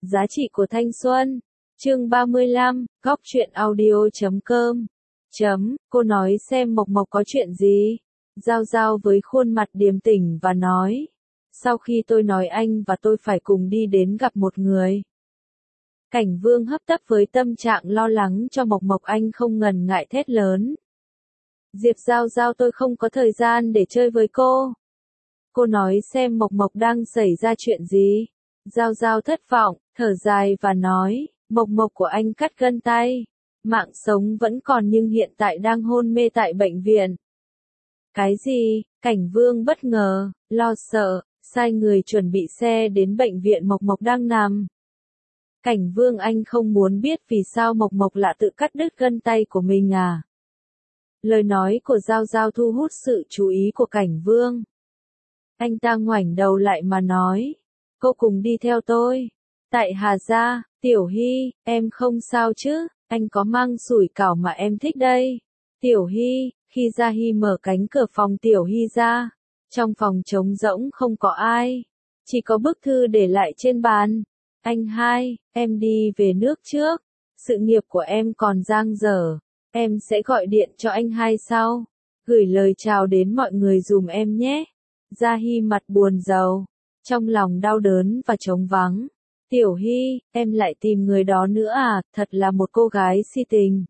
Giá trị của thanh xuân. Chương 35, góc truyện audio.com. Cô nói xem Mộc Mộc có chuyện gì? Giao Giao với khuôn mặt điềm tĩnh và nói. Sau khi tôi nói anh và tôi phải cùng đi đến gặp một người. Cảnh Vương hấp tấp với tâm trạng lo lắng cho Mộc Mộc, anh không ngần ngại thét lớn. Diệp Giao Giao, tôi không có thời gian để chơi với cô. Cô nói xem Mộc Mộc đang xảy ra chuyện gì? Giao Giao thất vọng, thở dài và nói, Mộc Mộc của anh cắt gân tay. Mạng sống vẫn còn nhưng hiện tại đang hôn mê tại bệnh viện. Cái gì? Cảnh Vương bất ngờ, lo sợ, sai người chuẩn bị xe đến bệnh viện Mộc Mộc đang nằm. Cảnh Vương, anh không muốn biết vì sao Mộc Mộc lại tự cắt đứt gân tay của mình à? Lời nói của Giao Giao thu hút sự chú ý của Cảnh Vương. Anh ta ngoảnh đầu lại mà nói, cô cùng đi theo tôi. Tại Hà Gia, Tiểu Hy, em không sao chứ, anh có măng sủi cảo mà em thích đây. Tiểu Hy, khi Gia Hy mở cánh cửa phòng Tiểu Hy ra, trong phòng trống rỗng không có ai, chỉ có bức thư để lại trên bàn. Anh hai, em đi về nước trước, sự nghiệp của em còn dang dở, em sẽ gọi điện cho anh hai sau, gửi lời chào đến mọi người dùm em nhé. Gia Hy mặt buồn rầu, trong lòng đau đớn và trống vắng. Tiểu Hy, em lại tìm người đó nữa à, thật là một cô gái si tình.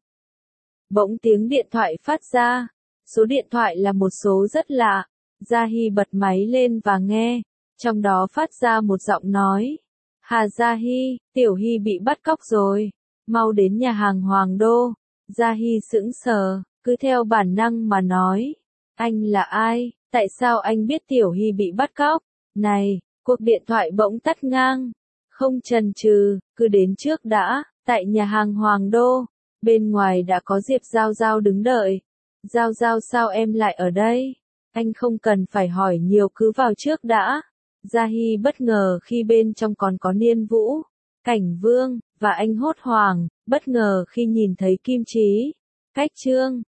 Bỗng tiếng điện thoại phát ra, số điện thoại là một số rất lạ. Gia Hy bật máy lên và nghe, trong đó phát ra một giọng nói. Hà Gia Hy, Tiểu Hy bị bắt cóc rồi, mau đến nhà hàng Hoàng Đô. Gia Hy sững sờ, cứ theo bản năng mà nói, anh là ai, tại sao anh biết Tiểu Hy bị bắt cóc? Này, cuộc điện thoại bỗng tắt ngang, không chần chừ, cứ đến trước đã. Tại nhà hàng Hoàng Đô, bên ngoài đã có Diệp Giao Giao đứng đợi. Giao Giao, sao em lại ở đây? Anh không cần phải hỏi nhiều, cứ vào trước đã. Gia Hy bất ngờ khi bên trong còn có Niên Vũ, Cảnh Vương, và anh hốt hoảng, bất ngờ khi nhìn thấy Kim Chí, Cách Trương.